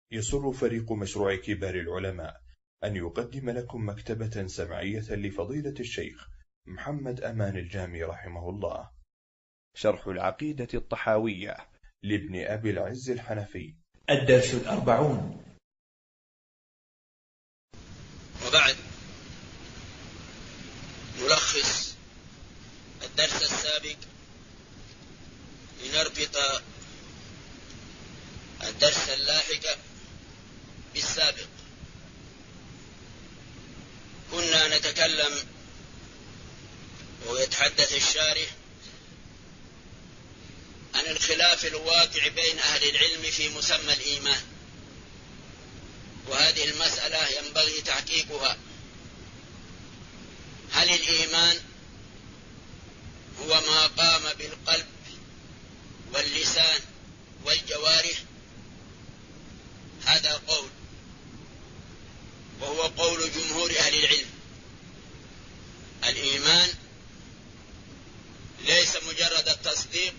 يسر فريق مشروع كبار العلماء أن يقدم لكم مكتبة سمعية لفضيلة الشيخ محمد أمان الجامي رحمه الله، شرح العقيدة الطحاوية لابن أبي العز الحنفي، الدرس 40. وبعد، نلخص الدرس السابق لنربط الدرس اللاحق بالسابق. كنا نتكلم ويتحدث الشارح عن الخلاف الواقع بين أهل العلم في مسمى الإيمان، وهذه المسألة ينبغي تحقيقها. هل الإيمان هو ما قام بالقلب واللسان والجوارح؟ هذا قول، وهو قول جمهور أهل العلم. الإيمان ليس مجرد التصديق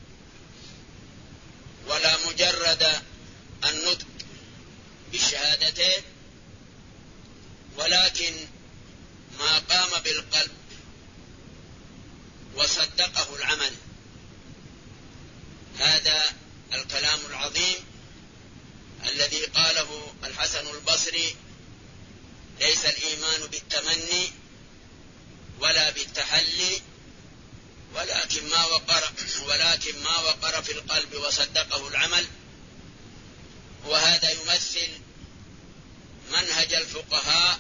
ولا مجرد النطق بالشهادتين، ولكن ما قام بالقلب وصدقه العمل. هذا الكلام العظيم الذي قاله الحسن البصري: ليس الإيمان بالتمني ولا بالتحلي، ولكن ما وقر في القلب وصدقه العمل. وهذا يمثل منهج الفقهاء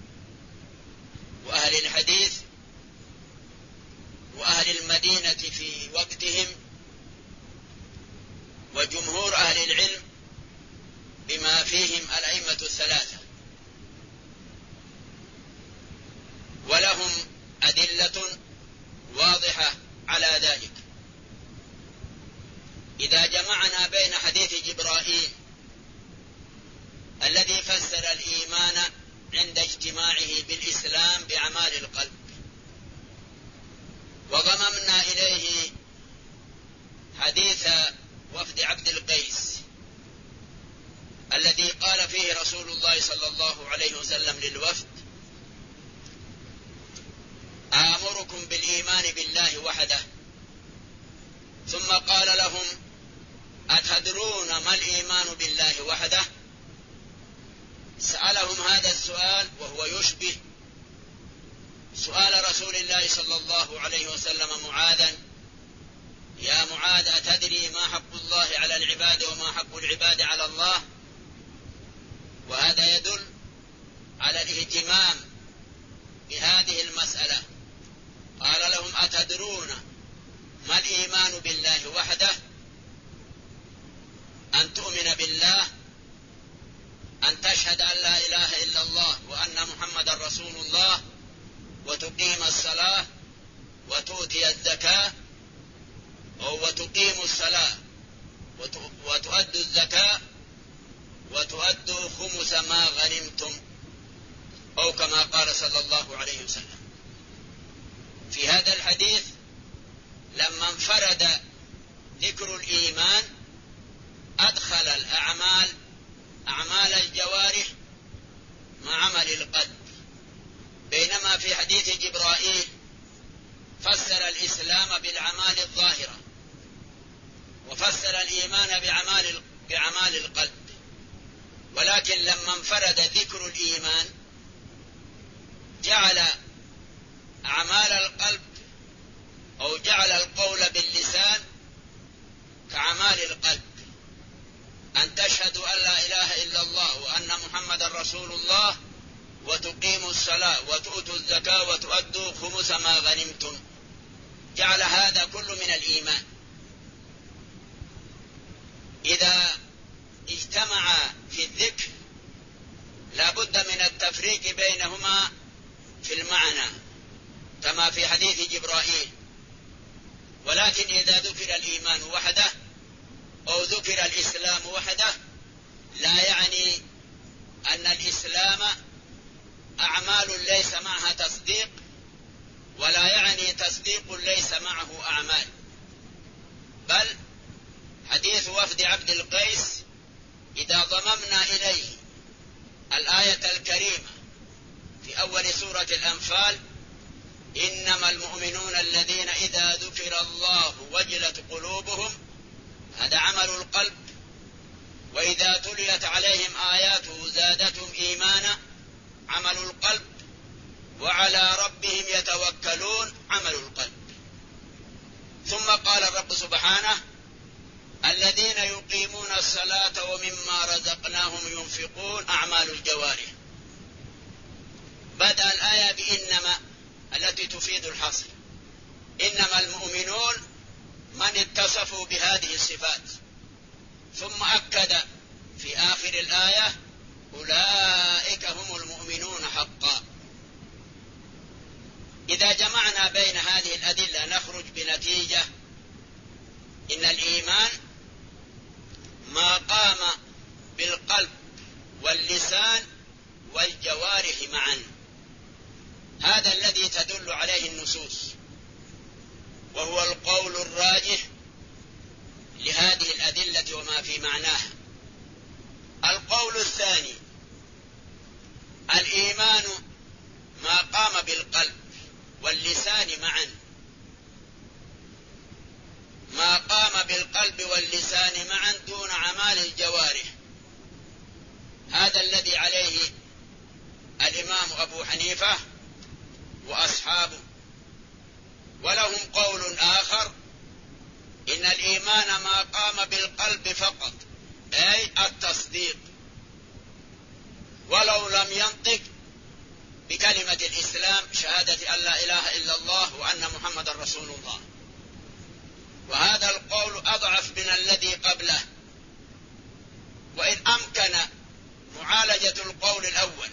وأهل الحديث وأهل المدينة في وقتهم، وجمهور أهل العلم بما فيهم الأئمة الثلاثة، ولهم أدلة واضحة على ذلك. إذا جمعنا بين حديث جبرائيل الذي فسر الإيمان عند اجتماعه بالإسلام بأعمال القلب، وضممنا إليه حديث وفد عبد القيس الذي قال فيه رسول الله صلى الله عليه وسلم للوفد: آمركم بالإيمان بالله وحده. ثم قال لهم: أتدرون ما الإيمان بالله وحده؟ سألهم هذا السؤال وهو يشبه سؤال رسول الله صلى الله عليه وسلم معاذا: يا معاذ، أتدري ما حق الله على العباد وما حق العباد على الله؟ وهذا يدل على الاهتمام بهذه المسألة. قال لهم: أتدرون ما الإيمان بالله وحده؟ أن تؤمن بالله، أن تشهد أن لا إله إلا الله وأن محمد رسول الله، وتقيم الصلاة وتؤتي الزكاة، أو وتقيم الصلاة وتؤدوا الزكاة وتؤدوا خمس ما غنمتم، أو كما قال صلى الله عليه وسلم. في هذا الحديث لما انفرد ذكر الإيمان أدخل أعمال الجوارح مع عمل القلب، بينما في حديث جبرائيل فسر الإسلام بالأعمال الظاهرة وفسر الإيمان بأعمال القلب. ولكن لما انفرد ذكر الإيمان جعل أعمال القلب أو جعل القول باللسان كأعمال القلب: أن تشهدوا أن لا إله إلا الله وأن محمد رسول الله، وتقيموا الصلاة وتؤتوا الزكاة وتؤدوا خمس ما غنمتم. جعل هذا كله من الإيمان. إذا اجتمع في الذكر لا بد من التفريق بينهما في المعنى كما في حديث جبرائيل. ولكن إذا ذكر الإيمان وحده أو ذكر الإسلام وحده لا يعني أن الإسلام أعمال ليس معها تصديق، ولا يعني تصديق ليس معه أعمال. بل حديث وفد عبد القيس إذا ضممنا إليه الآية الكريمة في أول سورة الأنفال: إنما المؤمنون الذين إذا ذكر الله وجلت قلوبهم، هذا عمل القلب. وإذا تليت عليهم آياته زادتهم إيمانا، عمل القلب. وعلى ربهم يتوكلون، عمل القلب. ثم قال الرب سبحانه: الذين يقيمون الصلاة ومما رزقناهم ينفقون، أعمال الجوارح. بدأ الآية بإنما التي تفيد الحصر. إنما المؤمنون من اتصفوا بهذه الصفات. ثم أكد في آخر الآية: أولئك هم المؤمنون حقا. إذا جمعنا بين هذه الأدلة نخرج بنتيجة: إن الإيمان ما قام بالقلب واللسان والجوارح معا، هذا الذي تدل عليه النصوص، وهو القول الراجح لهذه الأدلة وما في معناها. القول الثاني: الإيمان ما قام بالقلب واللسان معا، ما قام بالقلب واللسان معا دون أعمال الجوارح، هذا الذي عليه الإمام أبو حنيفة وأصحابه. ولهم قول آخر: إن الإيمان ما قام بالقلب فقط، أي التصديق، ولو لم ينطق بكلمة الإسلام شهادة أن لا إله إلا الله وأن محمد رسول الله. وهذا القول أضعف من الذي قبله، وإن أمكن معالجة القول الأول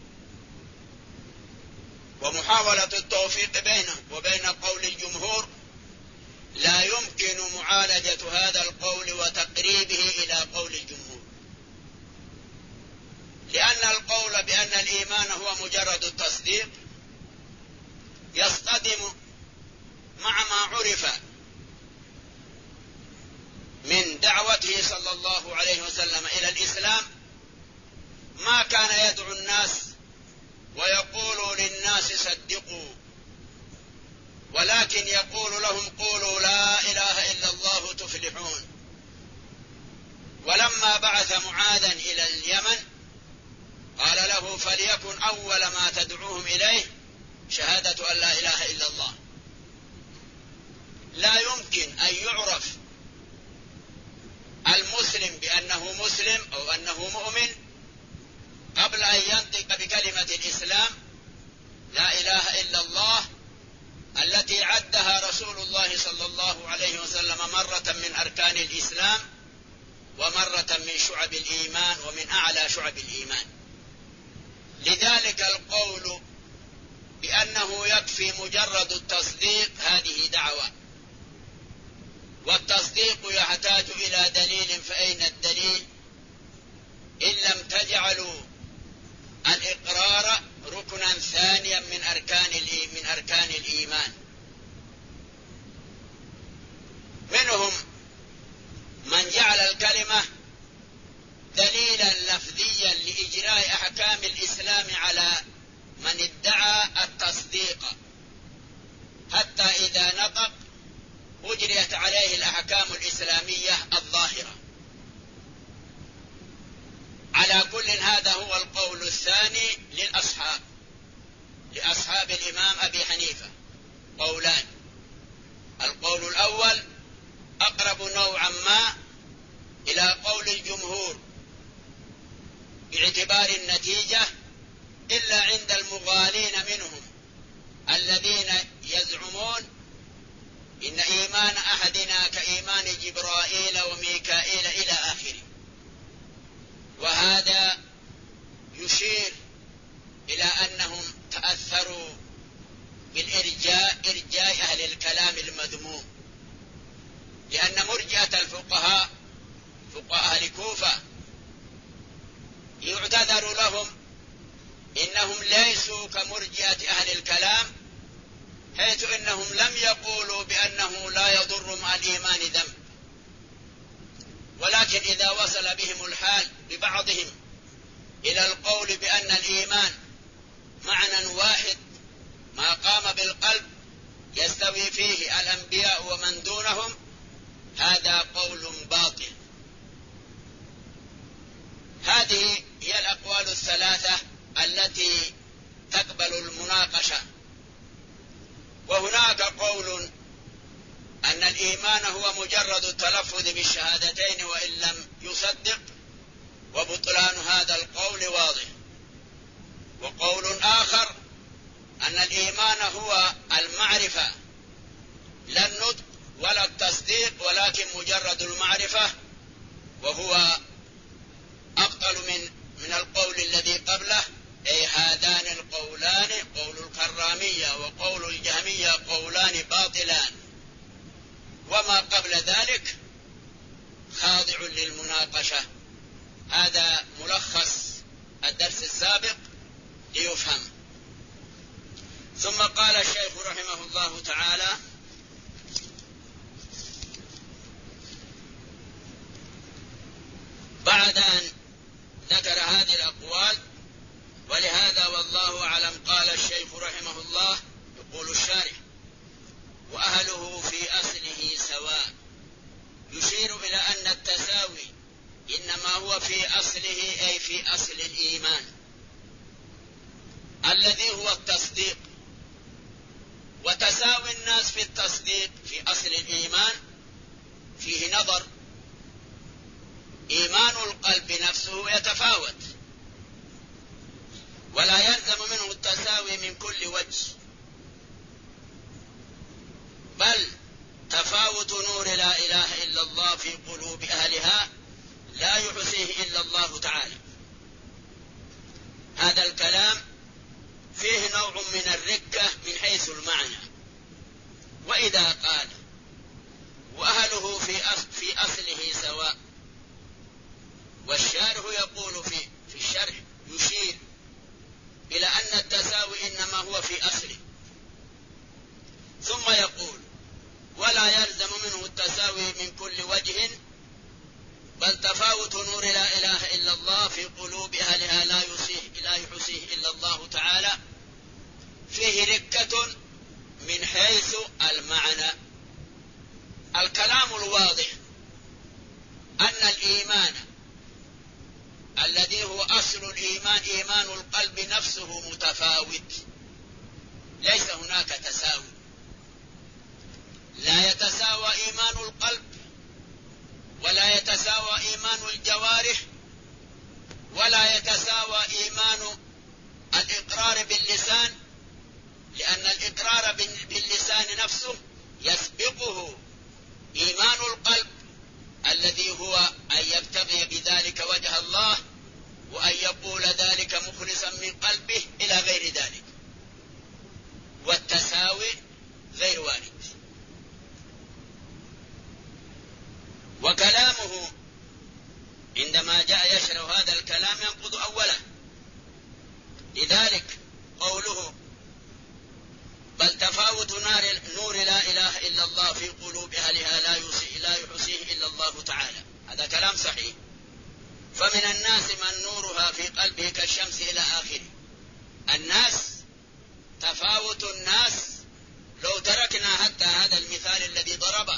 ومحاولة التوفيق بينه وبين قول الجمهور، لا يمكن معالجة هذا القول وتقريبه إلى قول الجمهور، لأن القول بأن الإيمان هو مجرد التصديق يصطدم مع ما عرف من دعوته صلى الله عليه وسلم إلى الإسلام. ما كان يدعو الناس ويقول للناس صدقوا، ولكن يقول لهم قولوا لا إله إلا الله تفلحون. ولما بعث معاذا إلى اليمن قال له: فليكن أول ما تدعوهم إليه شهادة أن لا إله إلا الله. لا يمكن أن يعرف المسلم بأنه مسلم أو أنه مؤمن قبل أن ينطق بكلمة الإسلام لا إله إلا الله، التي عدها رسول الله صلى الله عليه وسلم مرة من أركان الإسلام ومرة من شعب الإيمان ومن أعلى شعب الإيمان. لذلك القول بأنه يكفي مجرد التصديق هذه دعوة، والتصديق يحتاج إلى دليل، فأين الدليل؟ إن لم تجعلوا الإقرار ركنا ثانيا من أركان الإيمان. منهم من جعل الكلمة دليلا لفظيا لإجراء أحكام الإسلام على من ادعى التصديق، حتى إذا نطق أجريت عليه الأحكام الإسلامية الظاهرة. على كل هذا هو القول الثاني لأصحاب الإمام أبي حنيفة. قولان: القول الأول أقرب نوعا ما إلى قول الجمهور باعتبار النتيجة، إلا عند المغالين منهم الذين يزعمون إن إيمان أحدنا كإيمان جبرائيل وميكائيل إلى آخره. وهذا يشير إلى أنهم تأثروا إرجاء أهل الكلام المذموم، لأن مرجئة الفقهاء فقهاء أهل كوفة يعتذر لهم إنهم ليسوا كمرجئة أهل الكلام، حيث إنهم لم يقولوا بأنه لا يضر مع الإيمان ذنب، ولكن إذا وصل بهم الحال ببعضهم إلى القول بأن الإيمان معنى واحد ما قام بالقلب يستوي فيه الأنبياء ومن دونهم، هذا قول باطل. هذه هي الأقوال الثلاثة التي تقبل المناقشة. وهناك قول أن الإيمان هو مجرد التلفظ بالشهادتين وإن لم يصدق، وبطلان هذا القول واضح. وقول آخر أن الإيمان هو المعرفة لا النطق ولا التصديق، ولكن مجرد المعرفة، وهو أبطل من القول الذي قبله. أي هذان القولان، قول الكرامية وقول الجهمية، قولان باطلان، وما قبل ذلك خاضع للمناقشة. هذا ملخص الدرس السابق ليفهم. ثم قال الشيخ رحمه الله تعالى: بعد أن ذكر هذه الأقوال: ولهذا والله أعلم قال الشيخ رحمه الله، يقول الشارح: وأهله في أصله سواء، يشير إلى أن التساوي إنما هو في أصله، أي في أصل الإيمان الذي هو التصديق. وتساوي الناس في التصديق في أصل الإيمان فيه نظر. إيمان القلب نفسه يتفاوت، ولا يلزم منه التساوي من كل وجه، بل تفاوت نور لا إله إلا الله في قلوب أهلها لا يحصيه إلا الله تعالى. هذا الكلام فيه نوع من الركة من حيث المعنى. وإذا قال وأهله في أصله سواء، والشارح يقول في الشرح يشير إلى أن التساوي إنما هو في أصله، ثم يقول ولا يلزم منه التساوي من كل وجه، بل تفاوت نور لا إله إلا الله في قلوب أهلها لا يحصيه إلا الله تعالى فيه ركة من حيث المعنى. الكلام الواضح أن الإيمان الذي هو أصل الإيمان، إيمان القلب نفسه، متفاوت، ليس هناك تساوي. لا يتساوى إيمان القلب، ولا يتساوى إيمان الجوارح، ولا يتساوى إيمان الإقرار باللسان، لأن الإقرار باللسان نفسه يسبقه إيمان القلب الذي هو أن يبتغي بذلك وجه الله، وأن يقول ذلك مخلصا من قلبه إلى غير ذلك. والتساوي غير وارد. وكلامه عندما جاء يشرح هذا الكلام ينقض أوله. لذلك قوله بل تفاوت نور لا إله إلا الله في قلوب أهلها لا يحصيه إلا الله تعالى، هذا كلام صحيح. فمن الناس من نورها في قلبه كالشمس إلى آخره. الناس، تفاوت الناس، لو تركنا حتى هذا المثال الذي ضربه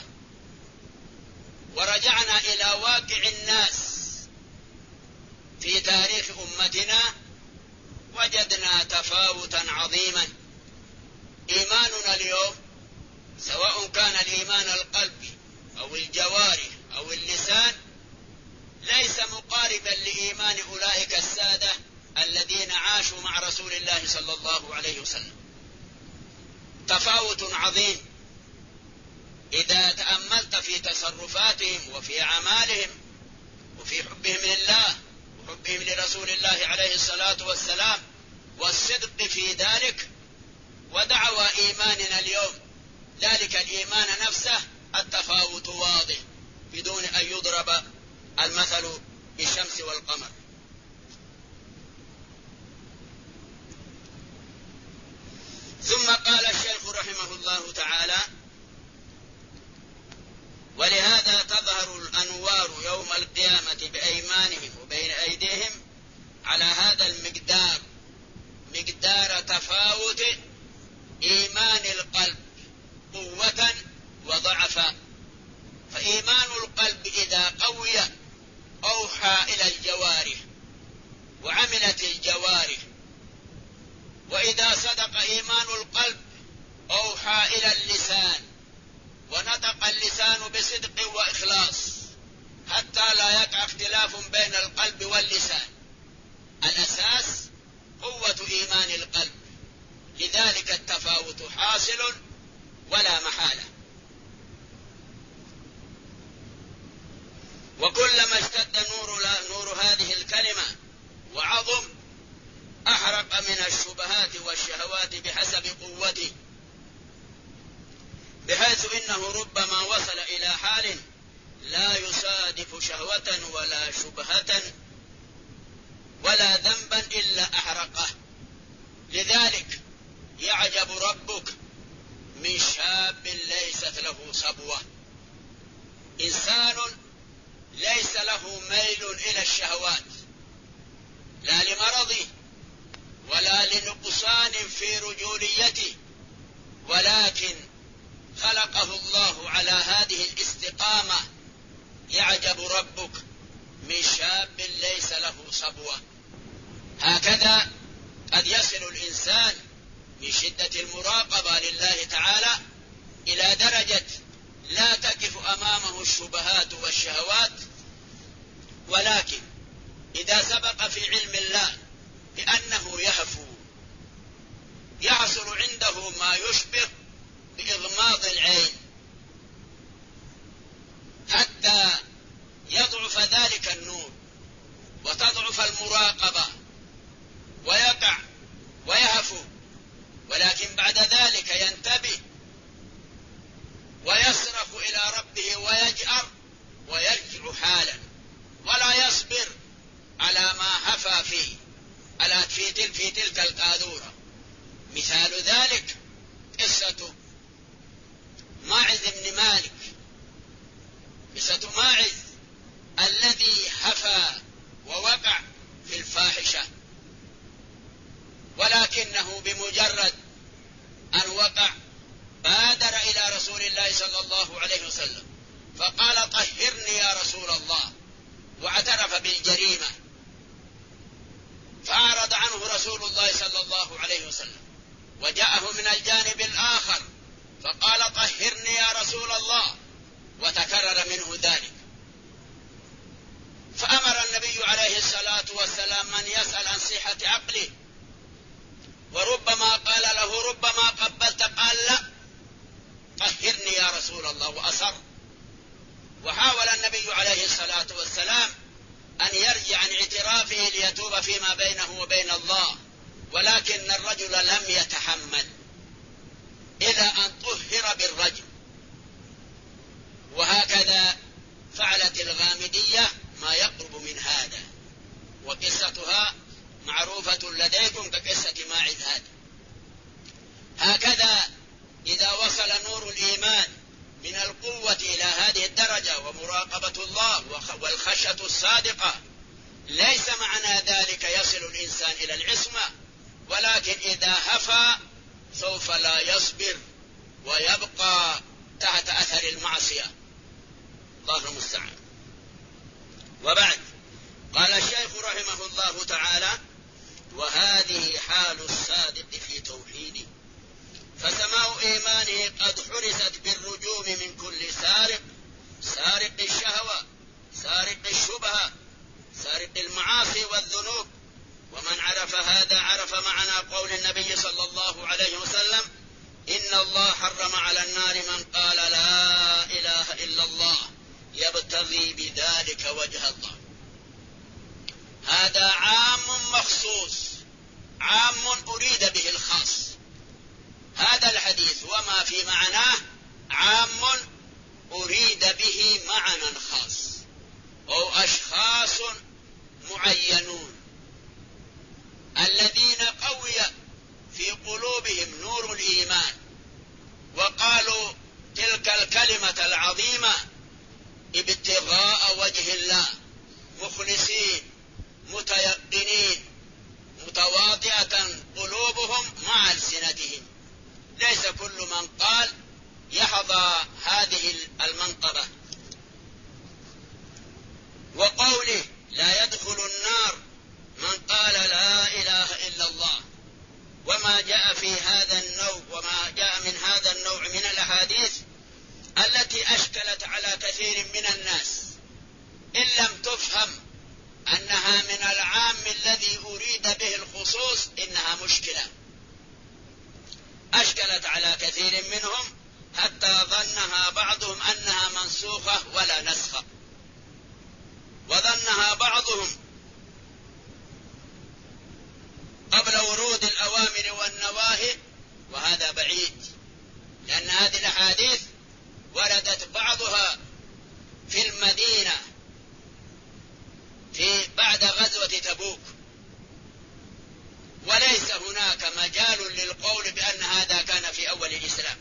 ورجعنا إلى واقع الناس في تاريخ أمتنا وجدنا تفاوتا عظيما. إيماننا اليوم سواء كان الإيمان القلبي أو الجوارح أو اللسان ليس مقاربا لإيمان أولئك السادة الذين عاشوا مع رسول الله صلى الله عليه وسلم. تفاوت عظيم إذا تأملت في تصرفاتهم وفي أعمالهم وفي حبهم لله وحبهم لرسول الله عليه الصلاة والسلام والصدق في ذلك. ودعوى إيماننا اليوم ذلك الإيمان نفسه التفاوت واضح بدون أن يضرب المثل بالشمس والقمر. ثم قال الشيخ رحمه الله تعالى ولهذا تظهر الأنوار الكفار يوم القيامة بأيمانهم وبين أيديهم على هذا المقدار، مقدار تفاوت إيمان القلب قوة وضعفا. فإيمان القلب إذا قوي أوحى إلى الجوارح وعملت الجوارح، وإذا صدق إيمان القلب أوحى إلى اللسان ونطق اللسان بصدق وإخلاص حتى لا يقع اختلاف بين القلب واللسان. الأساس قوة إيمان القلب، لذلك التفاوت حاصل ولا محالة. وكلما اشتد نور هذه الكلمة وعظم أحرق من الشبهات والشهوات بحسب قوته، بحيث إنه ربما وصل إلى حال لا يصادف شهوة ولا شبهة ولا ذنبا إلا أحرقه. لذلك يعجب ربك من شاب ليست له صبوة، إنسان ليس له ميل إلى الشهوات لا لمرضه ولا لنقصان في رجوليته، ولكن خلقه الله على هذه الاستقامة. يعجب ربك من شاب ليس له صبوة. هكذا قد يصل الإنسان من شدة المراقبة لله تعالى إلى درجة لا تقف أمامه الشبهات والشهوات، ولكن إذا سبق في علم الله بأنه يهفو يحصل عنده ما يشبه بإغماض العين حتى يضعف ذلك النور وتضعف المراقبة ويقع ويهفو، ولكن بعد ذلك ينتبه ويصرخ إلى ربه ويجأر ويرجع حالا ولا يصبر على ما هفى فيه في تلك القاذورة. مثال ذلك قصة ماعز بن مالك، قصة ماعز الذي هفى ووقع في الفاحشة، ولكنه بمجرد أن وقع بادر إلى رسول الله صلى الله عليه وسلم فقال طهرني يا رسول الله، واعترف بالجريمة، فأعرض عنه رسول الله صلى الله عليه وسلم وجاءه من الجانب الآخر فقال طهرني يا رسول الله، وتكرر منه ذلك. فأمر النبي عليه الصلاة والسلام من يسأل عن صحة عقله، وربما قال له ربما قبلت، قال لا طهرني يا رسول الله، وأصر. وحاول النبي عليه الصلاة والسلام أن يرجع عن اعترافه ليتوب فيما بينه وبين الله، ولكن الرجل لم يتحمل إلى أن طهر بالرجم. وهكذا فعلت الغامدية ما يقرب من هذا، وقصتها معروفة لديكم كقصة ماعز هذا. هكذا إذا وصل نور الإيمان من القوة إلى هذه الدرجة ومراقبة الله والخشية الصادقة، ليس معنى ذلك يصل الإنسان إلى العصمة، ولكن إذا هفى سوف لا يصبر ويبقى تحت أثر المعصية. الله المستعان. وبعد، قال الشيخ رحمه الله تعالى: وهذه حال الصادق في توحيده، فسماء إيمانه قد حرست بالرجوم من كل سارق، سارق الشهوة، سارق الشبهة، سارق المعاصي والذنوب. ومن عرف هذا عرف معنى قول النبي صلى الله عليه وسلم: إن الله حرم على النار من قال لا إله إلا الله يبتغي بذلك وجه الله. هذا عام مخصوص، عام أريد به الخاص. هذا الحديث وما في معناه عام أريد به معنى خاص، أو أشخاص معينون الذين قوي في قلوبهم نور الإيمان وقالوا تلك الكلمة العظيمة ابتغاء وجه الذي أريد به الخصوص إنها مشكلة أشكلت على كثير منهم حتى ظنها بعضهم أنها منسوخة ولا نسخة، وظنها بعضهم قبل ورود الأوامر والنواهي، وهذا بعيد، لأن هذه الأحاديث وردت بعضها في المدينة بعد غزوة تبوك، وليس هناك مجال للقول بأن هذا كان في أول الإسلام،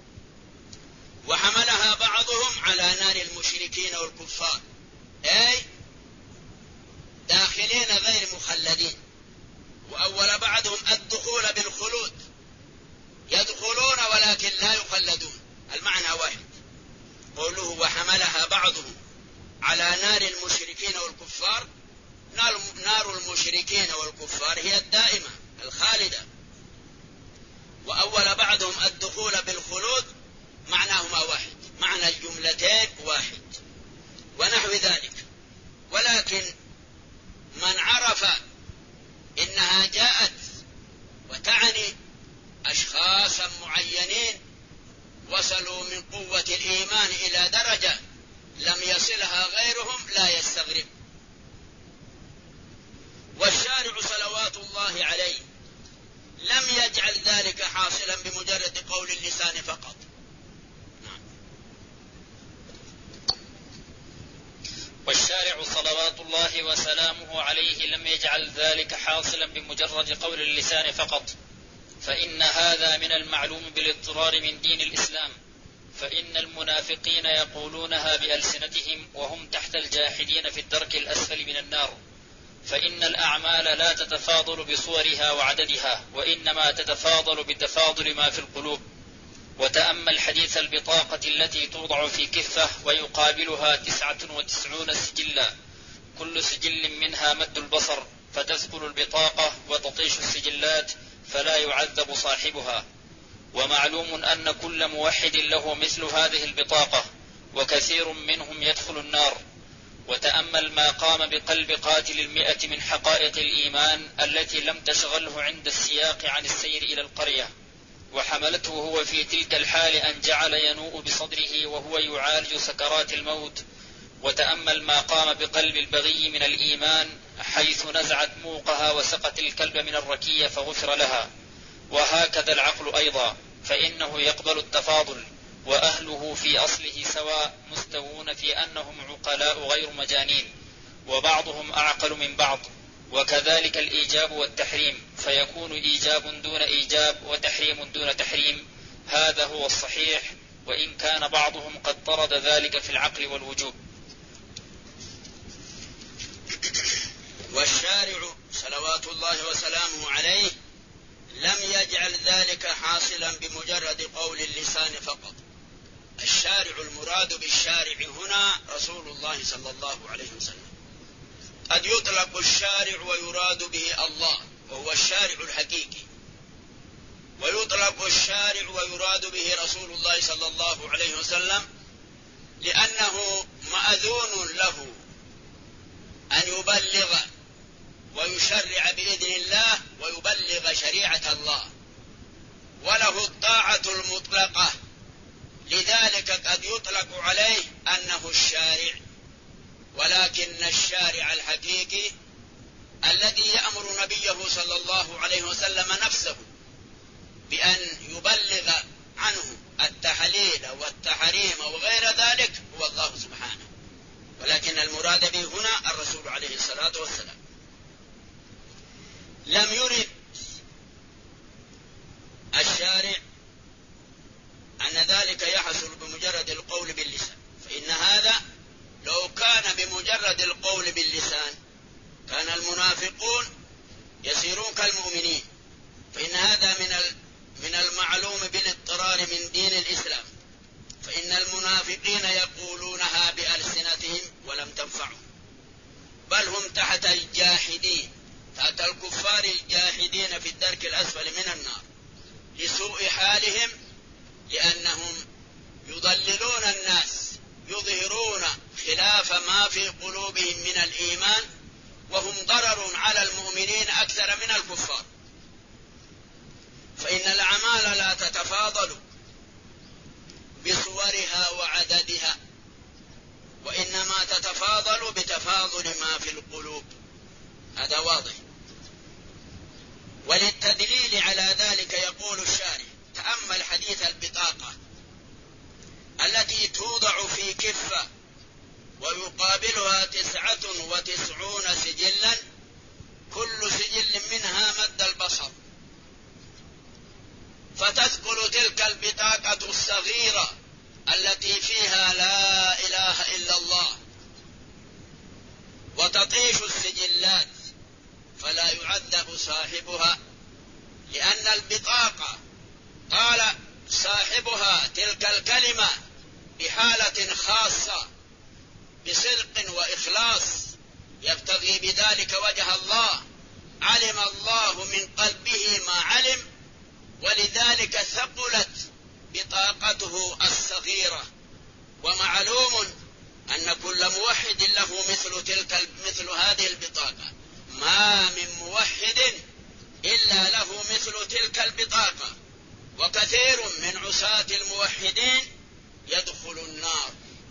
وحملها بعضهم على نار المشركين والكفار، أي داخلين غير مخلدين، وأول بعضهم الدخول بالخلود، يدخلون ولكن لا يخلدون، المعنى واحد. قوله وحملها بعضهم على نار المشركين والكفار، نار المشركين والكفار هي الدائمة الخالدة، وأول بعضهم الدخول بالخلود معناهما واحد، معنى الجملتين واحد ونحو ذلك. ولكن من عرف إنها جاءت وتعني أشخاصا معينين وصلوا من قوة الإيمان إلى درجة لم يصلها غيرهم لا يستغرب. والشارع صلوات الله عليه لم يجعل ذلك حاصلا بمجرد قول اللسان فقط. والشارع صلوات الله وسلامه عليه لم يجعل ذلك حاصلا بمجرد قول اللسان فقط، فإن هذا من المعلوم بالاضطرار من دين الإسلام، فإن المنافقين يقولونها بألسنتهم وهم تحت الجاحدين في الدرك الأسفل من النار، فإن الأعمال لا تتفاضل بصورها وعددها، وإنما تتفاضل بتفاضل ما في القلوب. وتأمل حديث البطاقة التي توضع في كفة ويقابلها 99 سجلا، كل سجل منها مد البصر، فتثقل البطاقة وتطيش السجلات فلا يعذب صاحبها. ومعلوم أن كل موحد له مثل هذه البطاقة، وكثير منهم يدخل النار. وتأمل ما قام بقلب قاتل 100 من حقائق الإيمان التي لم تشغله عند السياق عن السير إلى القرية، وحملته هو في تلك الحال أن جعل ينوء بصدره وهو يعالج سكرات الموت. وتأمل ما قام بقلب البغي من الإيمان حيث نزعت موقها وسقت الكلب من الركية فغفر لها. وهكذا العقل أيضا، فإنه يقبل التفاضل، وأهله في أصله سواء، مستوون في أنهم عقلاء غير مجانين، وبعضهم أعقل من بعض. وكذلك الإيجاب والتحريم، فيكون إيجاب دون إيجاب وتحريم دون تحريم، هذا هو الصحيح، وإن كان بعضهم قد طرد ذلك في العقل والوجوب. والشارع صلوات الله وسلامه عليه لم يجعل ذلك حاصلا بمجرد قول اللسان فقط. الشارع المراد بالشارع هنا رسول الله صلى الله عليه وسلم. قد يطلق الشارع ويراد به الله وهو الشارع الحقيقي، ويطلق الشارع ويراد به رسول الله صلى الله عليه وسلم لأنه مأذون له أن يبلغ ويشرع بإذن الله ويبلغ شريعة الله، وله الطاعة المطلقة، لذلك قد يطلق عليه أنه الشارع. ولكن الشارع الحقيقي الذي يأمر نبيه صلى الله عليه وسلم نفسه بأن يبلغ عنه التحليل والتحريم وغير ذلك هو الله سبحانه، ولكن المراد به هنا الرسول عليه الصلاة والسلام. لم يرد الشارع أن ذلك يحصل بمجرد القول باللسان، فإن هذا لو كان بمجرد القول باللسان كان المنافقون يصيرون كالمؤمنين، فإن هذا من المعلوم بالاضطرار من دين الإسلام، فإن المنافقين يقولونها بألسنتهم ولم تنفعهم، بل هم تحت الجاحدين، تحت الكفار الجاحدين في الدرك الأسفل من النار لسوء حالهم، لأنهم يضللون الناس، يظهرون خلاف ما في قلوبهم من الإيمان، وهم ضرر على المؤمنين أكثر من الكفار، فإن الأعمال لا تتفاضل بصورها وعددها، وإنما تتفاضل بتفاضل ما في القلوب، هذا واضح. وللتدليل على ذلك يقول الشارح: تأمل حديث البطاقة التي توضع في كفة ويقابلها 99 سجلا، كل سجل منها مد البصر، فتثقل تلك البطاقة الصغيرة التي فيها لا إله إلا الله، وتطيش السجلات، فلا يعذب صاحبها، لأن البطاقة قال صاحبها تلك الكلمة بحالة خاصة بصدق وإخلاص يبتغي بذلك وجه الله، علم الله من قلبه ما علم، ولذلك ثقلت بطاقته الصغيرة. ومعلوم أن كل موحد له مثل هذه البطاقة، ما من موحد إلا له مثل تلك البطاقة، وكثير من عصاة الموحدين يدخل النار،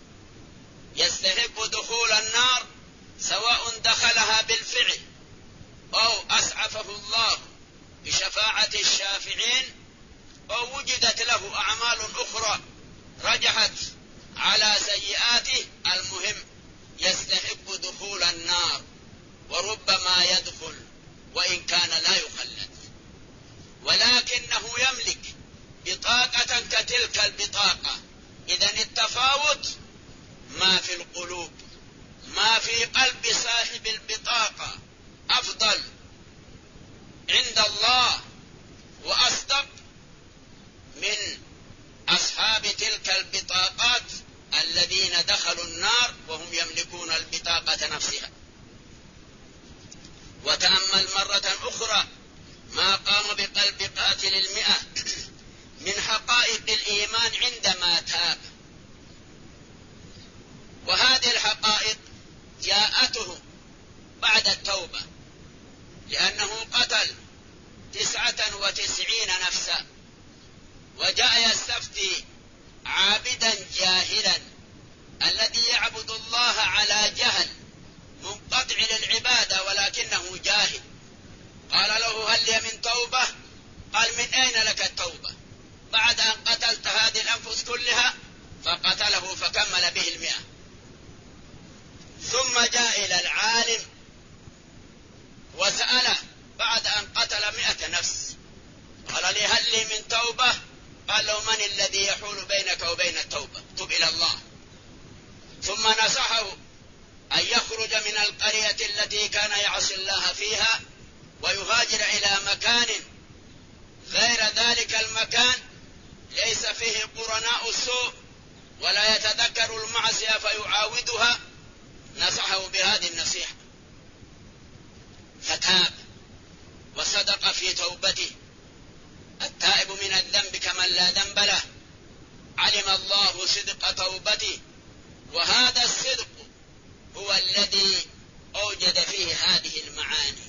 يستحق دخول النار، سواء دخلها بالفعل أو أسعفه الله بشفاعة الشافعين، أو وجدت له أعمال أخرى رجحت على سيئاته، المهم يستحق دخول النار، وربما يدخل وإن كان لا يخلد، ولكنه يملك بطاقة كتلك البطاقة. إذن التفاوت ما في القلوب، ما في قلب صاحب البطاقة أفضل عند الله وأصدق من أصحاب تلك البطاقات الذين دخلوا النار وهم يملكون البطاقة نفسها. وتأمل مرة أخرى ما قام بقلب قاتل 100 من حقائق الإيمان عندما تاب، وهذه الحقائق جاءته بعد التوبة، لأنه قتل 99 نفسا، وجاء يستفتي عابدا جاهلا الذي يعبد الله على جهل منقطع للعبادة ولكنه جاهل. قال له: هل لي من توبة؟ قال: من أين لك التوبة بعد أن قتلت هذه الأنفس كلها؟ فقتله فكمل به 100. ثم جاء إلى العالم وسأله بعد أن قتل 100 نفس، قال: لي هل لي من توبة؟ قال له: من الذي يحول بينك وبين التوبة؟ تب إلى الله. ثم نصحه أن يخرج من القرية التي كان يعصي الله فيها ويهاجر إلى مكان غير ذلك المكان ليس فيه قرناء السوء ولا يتذكر المعصية فيعاودها. نصحه بهذه النصيحة فتاب وصدق في توبته. التائب من الذنب كمن لا ذنب له، علم الله صدق توبته، وهذا الصدق هو الذي أوجد فيه هذه المعاني.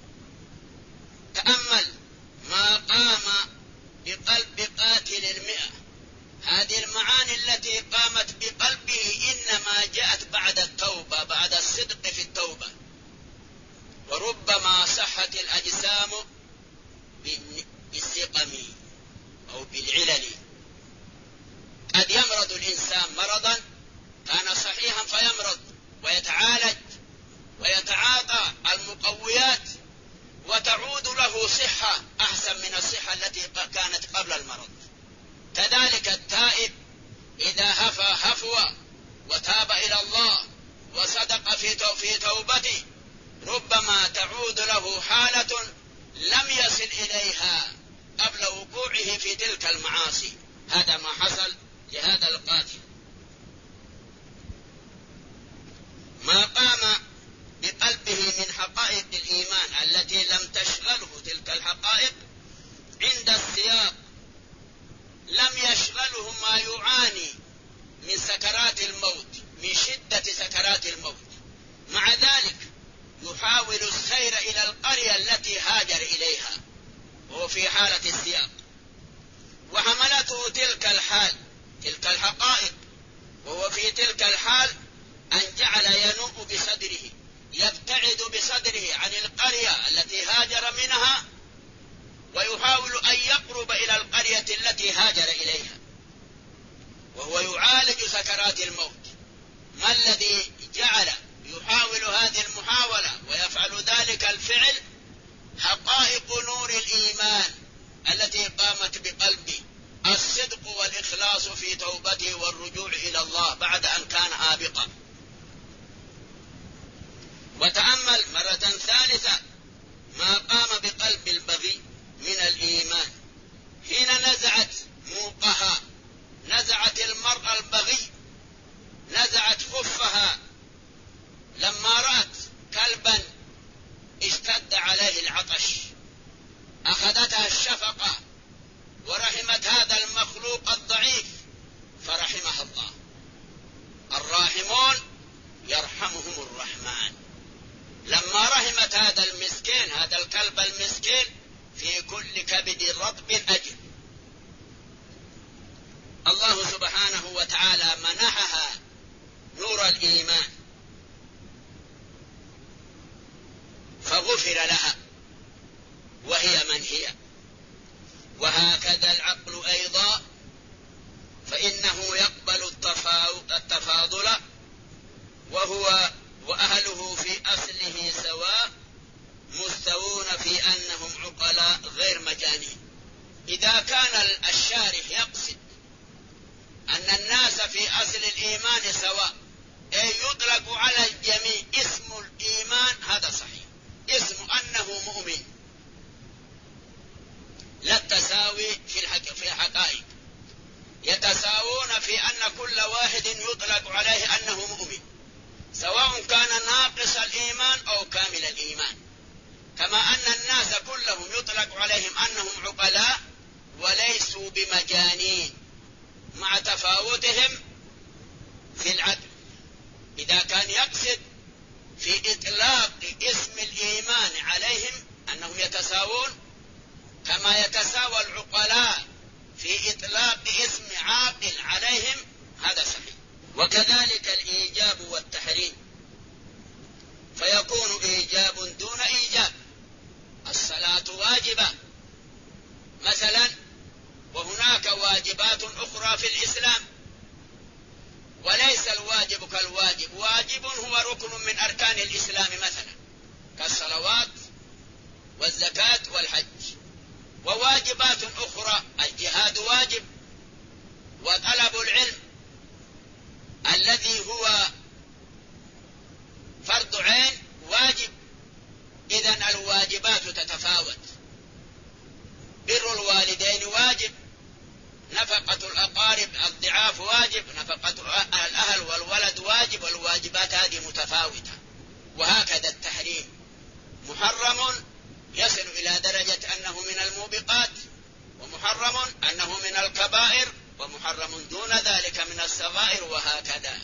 تأمل ما قام بقلب قاتل 100، هذه المعاني التي قامت بقلبه إنما جاءت بعد التوبة، بعد الصدق في التوبة. وربما صحت الأجسام بالسقم أو بالعلل، قد يمرض الإنسان مرضا كان صحيحا فيمرض ويتعالج ويتعاطى المقويات وتعود له صحة أحسن من الصحة التي كانت قبل المرض. كذلك التائب إذا هفى هفوة وتاب إلى الله وصدق في توبته ربما تعود له حالة لم يصل إليها قبل وقوعه في تلك المعاصي. هذا ما حصل لهذا القاتل. ما قام بقلبه من حقائق الإيمان التي لم تشغله تلك الحقائق عند السياق، لم يشغله ما يعاني من سكرات الموت، من شدة سكرات الموت، مع ذلك يحاول في حالة السياق، وحملته تلك الحقائق، وهو في تلك الحال أن جعل ينوء بصدره، يبتعد بصدره عن القرية التي هاجر منها، ويحاول أن يقرب إلى القرية التي هاجر إليها، وهو يعالج سكرات الموت. ما الذي جعل يحاول هذه المحاولة ويفعل ذلك الفعل؟ حقائق نور الإيمان التي قامت بقلبه، الصدق والإخلاص في توبته والرجوع إلى الله بعد أن كان آبقا. وتأمل مرة ثالثة ما قام بقلب البغي من الإيمان حين نزعت موقها، نزعت المرأة البغي، نزعت خفها لما رأت كلبا اشتد عليه العطش، أخذتها الشفقة ورحمت هذا المخلوق الضعيف فرحمها الله. الراحمون يرحمهم الرحمن. لما رحمت هذا المسكين، هذا الكلب المسكين، في كل كبد رطب أجر. الله سبحانه وتعالى منحها نور الإيمان فغفر لها وهي من هي. وهكذا العقل أيضا، فإنه يقبل التفاضل، وهو وأهله في أصله سواء، مستوون في أنهم عقلاء غير مجانين. إذا كان الشارح يقصد أن الناس في أصل الإيمان سواء، أي يطلق على الجميع اسم الإيمان، هذا صحيح، اسم أنه مؤمن، لا التساوي في الحقائق. يتساوون في أن كل واحد يطلق عليه أنه مؤمن، سواء كان ناقص الإيمان أو كامل الإيمان. كما أن الناس كلهم يطلق عليهم أنهم عقلاء وليسوا بمجانين، مع تفاوتهم في العقل. إذا كان يقصد في إطلاق اسم الإيمان عليهم أنهم يتساوون كما يتساوى العقلاء في إطلاق اسم عاقل عليهم، هذا صحيح. وكذلك الإيجاب والتحريم، فيكون إيجاب دون إيجاب. الصلاة واجبة مثلا، وهناك واجبات أخرى في الإسلام، وليس الواجب كالواجب. واجب هو ركن من أركان الإسلام مثلا كالصلوات والزكاة والحج. وواجبات أخرى، الجهاد واجب، وطلب العلم الذي هو فرض عين واجب. إذن الواجبات تتفاوت. بر الوالدين واجب، نفقة الأقارب الضعاف واجب، نفقة الأهل والولد واجب، والواجبات هذه متفاوتة. وهكذا التحريم، محرم يصل إلى درجة أنه من الموبقات، ومحرم أنه من الكبائر، ومحرم دون ذلك من الصغائر، وهكذا.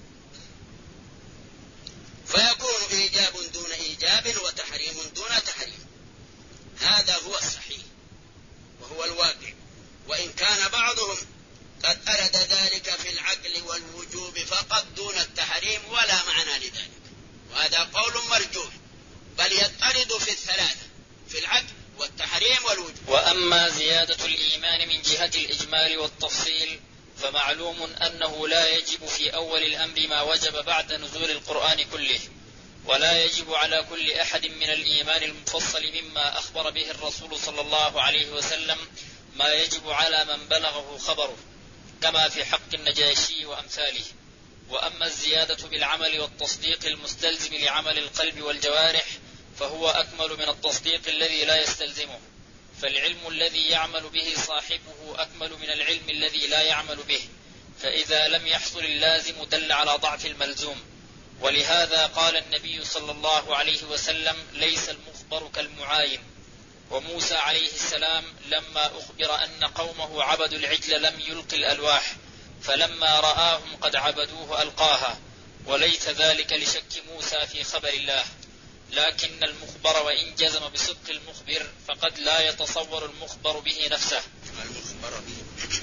فيكون إيجاب دون إيجاب وتحريم دون تحريم. هذا هو الصحيح وهو الواقع. وإن كان بعضهم قد أرد ذلك في العقل والوجوب فقط دون التحريم، ولا معنى لذلك، وهذا قول مرجوح، بل يضطرد في الثلاثة، في العقل والتحريم والوجوب. وأما زيادة الإيمان من جهة الإجمال والتفصيل فمعلوم أنه لا يجب في أول الأمر ما وجب بعد نزول القرآن كله، ولا يجب على كل أحد من الإيمان المفصل مما أخبر به الرسول صلى الله عليه وسلم ما يجب على من بلغه خبره، كما في حق النجاشي وأمثاله. وأما الزيادة بالعمل والتصديق المستلزم لعمل القلب والجوارح فهو أكمل من التصديق الذي لا يستلزمه، فالعلم الذي يعمل به صاحبه أكمل من العلم الذي لا يعمل به، فإذا لم يحصل اللازم دل على ضعف الملزوم. ولهذا قال النبي صلى الله عليه وسلم: ليس المخبر كالمعاين. وموسى عليه السلام لما أخبر أن قومه عبدوا العجل لم يلق الألواح، فلما رآهم قد عبدوه ألقاها، وليس ذلك لشك موسى في خبر الله. لكن المخبر وإن جزم بصدق المخبر فقد لا يتصور المخبر به نفسه. المخبر به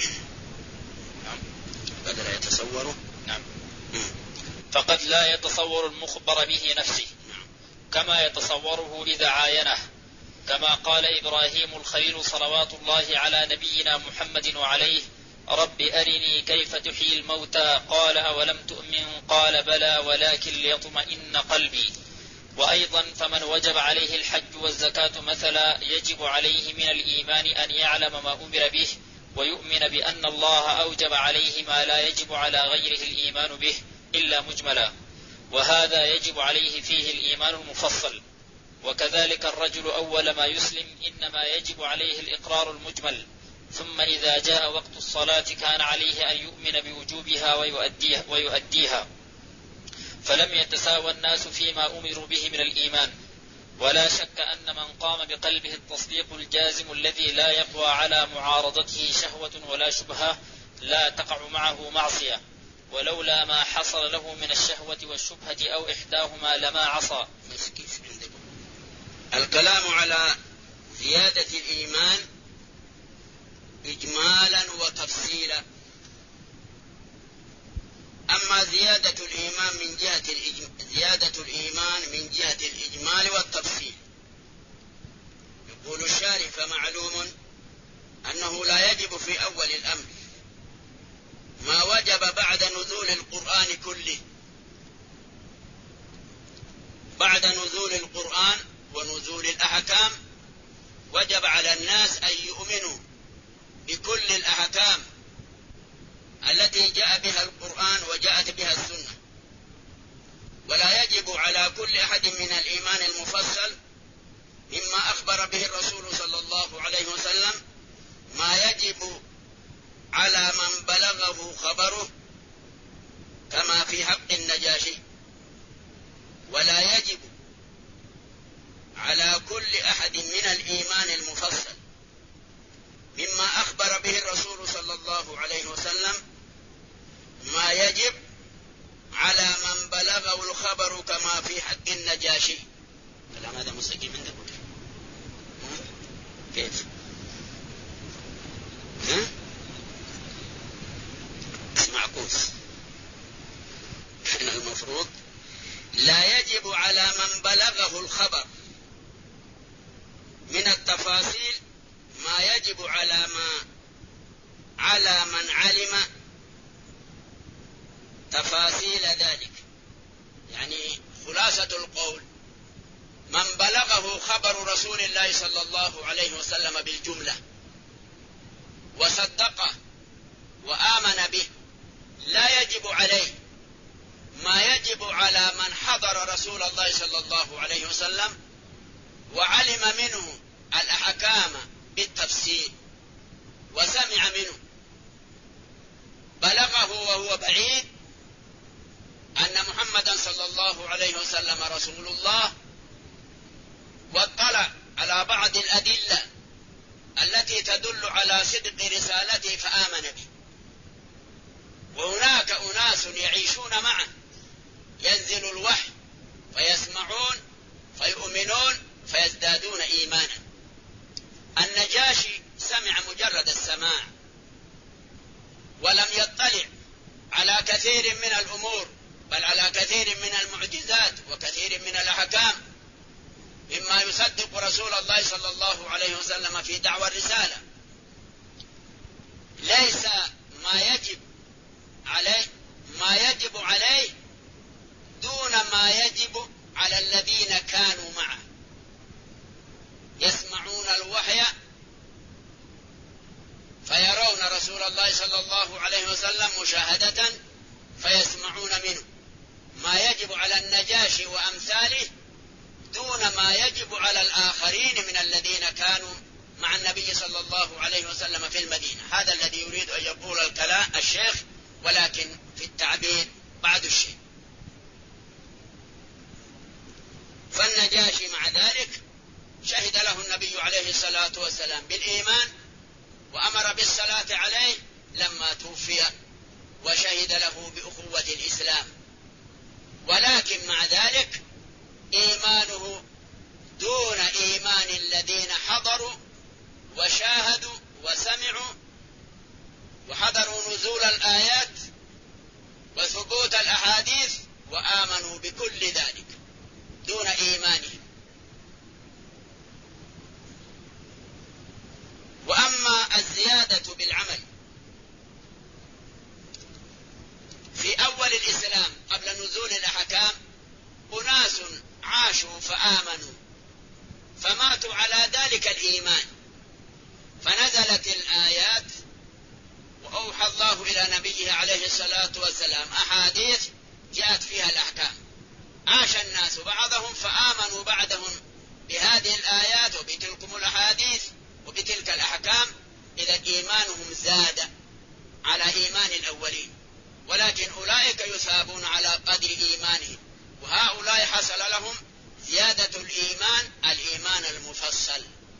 قد لا يتصور. نعم. فقد لا يتصور المخبر به نفسه كما يتصوره إذا عاينه، كما قال إبراهيم الخليل صلوات الله على نبينا محمد وعليه: رب أرني كيف تحيي الموتى قال أولم تؤمن قال بلى ولكن ليطمئن قلبي. وأيضا فمن وجب عليه الحج والزكاة مثلا يجب عليه من الإيمان أن يعلم ما أمر به ويؤمن بأن الله أوجب عليه ما لا يجب على غيره الإيمان به إلا مجملا، وهذا يجب عليه فيه الإيمان المفصل. وكذلك الرجل أول ما يسلم إنما يجب عليه الإقرار المجمل، ثم إذا جاء وقت الصلاة كان عليه أن يؤمن بوجوبها ويؤديها، فلم يتساوى الناس فيما أمروا به من الإيمان. ولا شك أن من قام بقلبه التصديق الجازم الذي لا يقوى على معارضته شهوة ولا شبهة لا تقع معه معصية، ولولا ما حصل له من الشهوة والشبهة أو إحداهما لما عصى. الكلام على زيادة الإيمان إجمالا وتفصيلا. أما زيادة الإيمان من جهة الإجمال والتفصيل، يقول الشارح: فمعلوم أنه لا يجب في أول الأمر ما وجب بعد نزول القرآن كله. بعد نزول القرآن ونزول الأحكام وجب على الناس أن يؤمنوا بكل الأحكام التي جاء بها القرآن وجاءت بها السنة، ولا يجب على كل أحد من الإيمان المفصل مما أخبر به الرسول صلى الله عليه وسلم ما يجب على من بلغه خبره كما في حق النجاشي، ولا يجب على كل أحد من الإيمان المفصل مما أخبر به الرسول صلى الله عليه وسلم ما يجب على من بلغه الخبر كما في حق النجاشي. الكلام هذا مستقيم عندكم كيف؟ معكوس. إحنا المفروض لا يجب على من بلغه الخبر من التفاصيل ما يجب على من علم تفاصيل ذلك. يعني خلاصة القول: من بلغه خبر رسول الله صلى الله عليه وسلم بالجملة وصدقه وآمن به لا يجب عليه ما يجب على من حضر رسول الله صلى الله عليه وسلم وعلم منه الأحكام بالتفصيل وسمع منه، بلغه وهو بعيد أن محمدا صلى الله عليه وسلم رسول الله، واطلع على بعض الأدلة التي تدل على صدق رسالته فآمن به. وهناك أناس يعيشون معه ينزل الوحي فيسمعون فيؤمنون فيزدادون إيمانا. النجاشي سمع مجرد السماع ولم يطلع على كثير من الأمور، بل على كثير من المعجزات وكثير من الأحكام مما يصدق رسول الله صلى الله عليه وسلم في دعوى الرسالة. ليس ما يجب عليه دون ما يجب على الذين كانوا معه، يسمعون الوحي فيرون رسول الله صلى الله عليه وسلم مشاهدة فيسمعون منه. ما يجب على النجاشي وأمثاله دون ما يجب على الآخرين من الذين كانوا مع النبي صلى الله عليه وسلم في المدينة. هذا الذي يريد أن يقول الشيخ، ولكن في التعبير بعد الشيء. فالنجاشي مع ذلك شهد له النبي عليه الصلاة والسلام بالإيمان وأمر بالصلاة عليه لما توفي، وشهد له بأخوة الإسلام، ولكن مع ذلك إيمانه دون إيمان الذين حضروا وشاهدوا وسمعوا وحضروا نزول الآيات وثبوت الأحاديث وآمنوا بكل ذلك دون إيمانهم. وأما الزيادة بالعمل في أول الإسلام قبل نزول الأحكام أناس عاشوا فآمنوا فماتوا على ذلك الإيمان، فنزلت الآيات وأوحى الله إلى نبيه عليه الصلاة والسلام أحاديث جاءت فيها الأحكام، عاش الناس بعضهم فآمنوا بعدهم بهذه الآيات وبتلكم الأحاديث وبتلك الأحكام، إذا إيمانهم زاد على إيمان الأولين، ولكن أولئك يثابون على قدر إيمانهم، وهؤلاء حصل لهم زيادة الإيمان المفصل.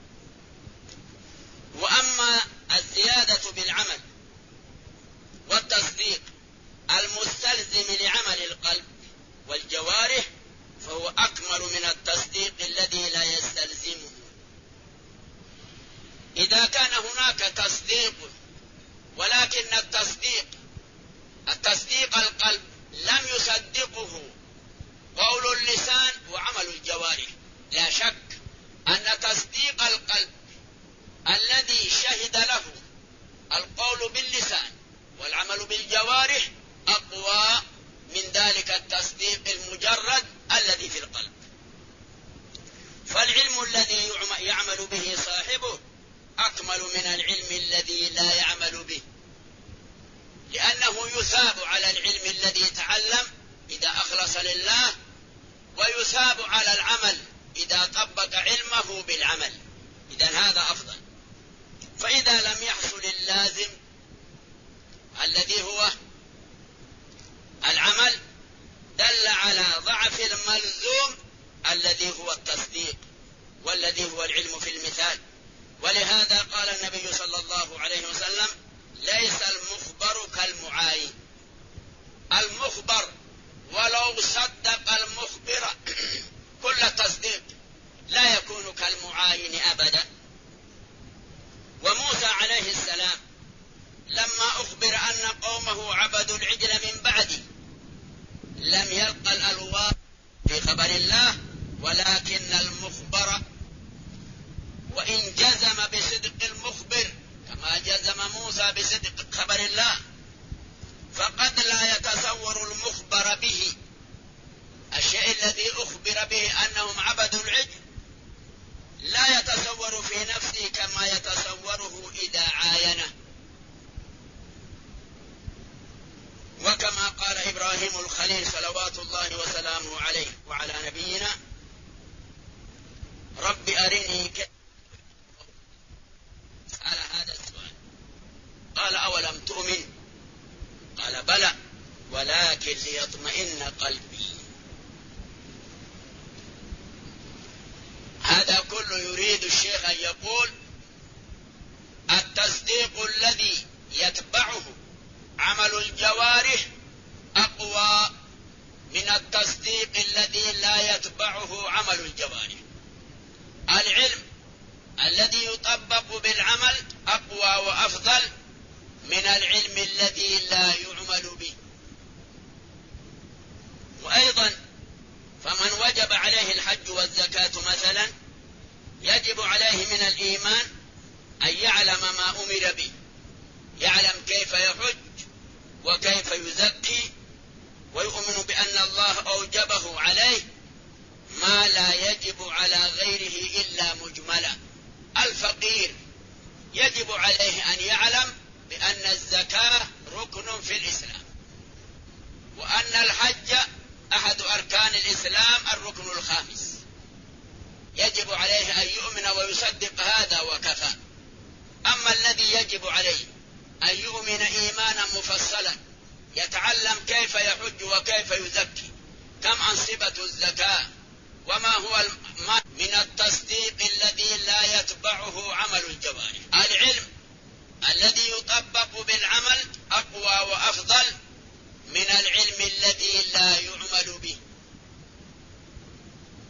وأما الزيادة بالعمل والتصديق المستلزم لعمل القلب والجوارح فهو أكمل من التصديق الذي لا يستلزمه. إذا كان هناك تصديق ولكن التصديق القلب لم يصدقه قول اللسان وعمل الجوارح، لا شك أن تصديق القلب الذي شهد له القول باللسان والعمل بالجوارح أقوى من ذلك التصديق المجرد الذي في القلب. فالعلم الذي يعمل به صاحبه أكمل من العلم الذي لا يعمل به، لأنه يثاب على العلم الذي تعلم إذا أخلص لله، ويثاب على العمل إذا طبق علمه بالعمل، إذن هذا أفضل. فإذا لم يحصل اللازم الذي هو العمل دل على ضعف الملزوم الذي هو التصديق والذي هو العلم في المثال. ولهذا قال النبي صلى الله عليه وسلم: ليس المخبر كالمعاين. المخبر ولو صدق المخبر كل التصديق لا يكون كالمعاين أبدا. وموسى عليه السلام لما أخبر أن قومه عبدوا العجل من بعده لم يلقى الألواح في خبر الله، ولكن المخبر وإن جزم بصدق المخبر كما جزم موسى بصدق خبر الله، فقد لا يتصور المخبر به الشيء الذي أخبر به أنهم عبدوا العجل، لا يتصور في نفسه كما يتصوره إذا عاينه. وكما قال إبراهيم الخليل صلوات الله وسلامه عليه وعلى نبينا: رب أرني كيف على هذا السؤال. قال: أولم تؤمن؟ قال: بلى ولكن ليطمئن قلبي. هذا كله يريد الشيخ أن يقول: التصديق الذي يتبعه عمل الجوارح أقوى من التصديق الذي لا يتبعه عمل الجوارح. العلم الذي يطبق بالعمل أقوى وأفضل من العلم الذي لا يعمل به. وأيضا فمن وجب عليه الحج والزكاة مثلا يجب عليه من الإيمان أن يعلم ما أمر به، يعلم كيف يحج وكيف يزكي، ويؤمن بأن الله أوجبه عليه ما لا يجب على غيره إلا مجملا. الفقير يجب عليه أن يعلم بأن الزكاة ركن في الإسلام، وأن الحج أحد أركان الإسلام الركن الخامس، يجب عليه أن يؤمن ويصدق هذا وكفى. أما الذي يجب عليه أن يؤمن إيمانا مفصلا يتعلم كيف يحج وكيف يزكي، كم أنصبة الزكاة، وما هو من التصديق الذي لا يتبعه عمل الجوارح. العلم الذي يطبق بالعمل أقوى وأفضل من العلم الذي لا يعمل به.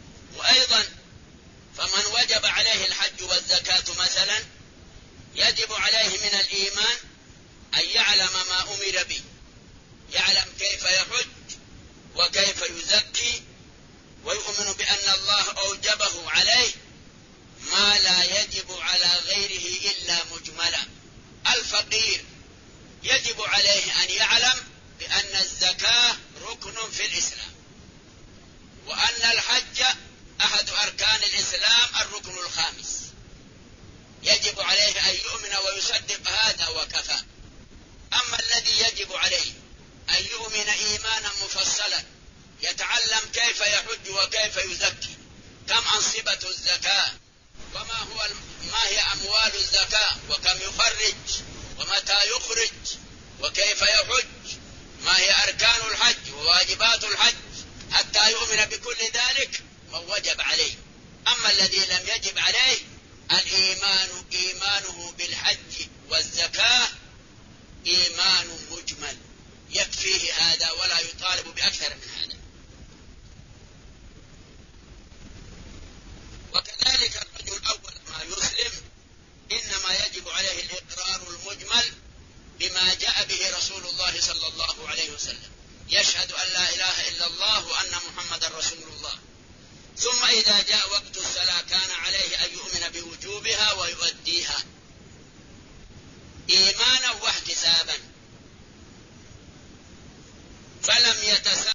وجب عليه الحج والزكاة مثلا، يجب عليه من الإيمان أن يعلم ما أمر به، يعلم كيف يحج وكيف يزكي، ويؤمن بأن الله أوجبه عليه ما لا يجب على غيره إلا مجملا. الفقير يجب عليه أن يعلم بأن الزكاة ركن في الإسلام، وأن الحج أحد أركان الإسلام الركن الخامس، يجب عليه أن يؤمن ويصدق هذا وكفى. أما الذي يجب عليه أن يؤمن إيمانا مفصلا، يتعلم كيف يحج وكيف يزكي، كم أنصبة الزكاة، ما هي أموال الزكاة، وكم يخرج ومتى يخرج وكيف يحج، ما هي أركان الحج وواجبات الحج، حتى يؤمن بكل ذلك ما وجب عليه. أما الذي لم يجب عليه الإيمان، إيمانه بالحج والزكاة إيمان مجمل، يكفيه هذا ولا يطالب بأكثر من هذا. وكذلك الرجل الأول ما يسلم إنما يجب عليه الإقرار المجمل بما جاء به رسول الله صلى الله عليه وسلم، يشهد أن لا إله إلا الله وأن محمد رسول الله، ثم إذا جاء وقت الصلاة كان عليه أن يؤمن بوجوبها ويؤديها إيمانا واحتسابا، فلم يتساهل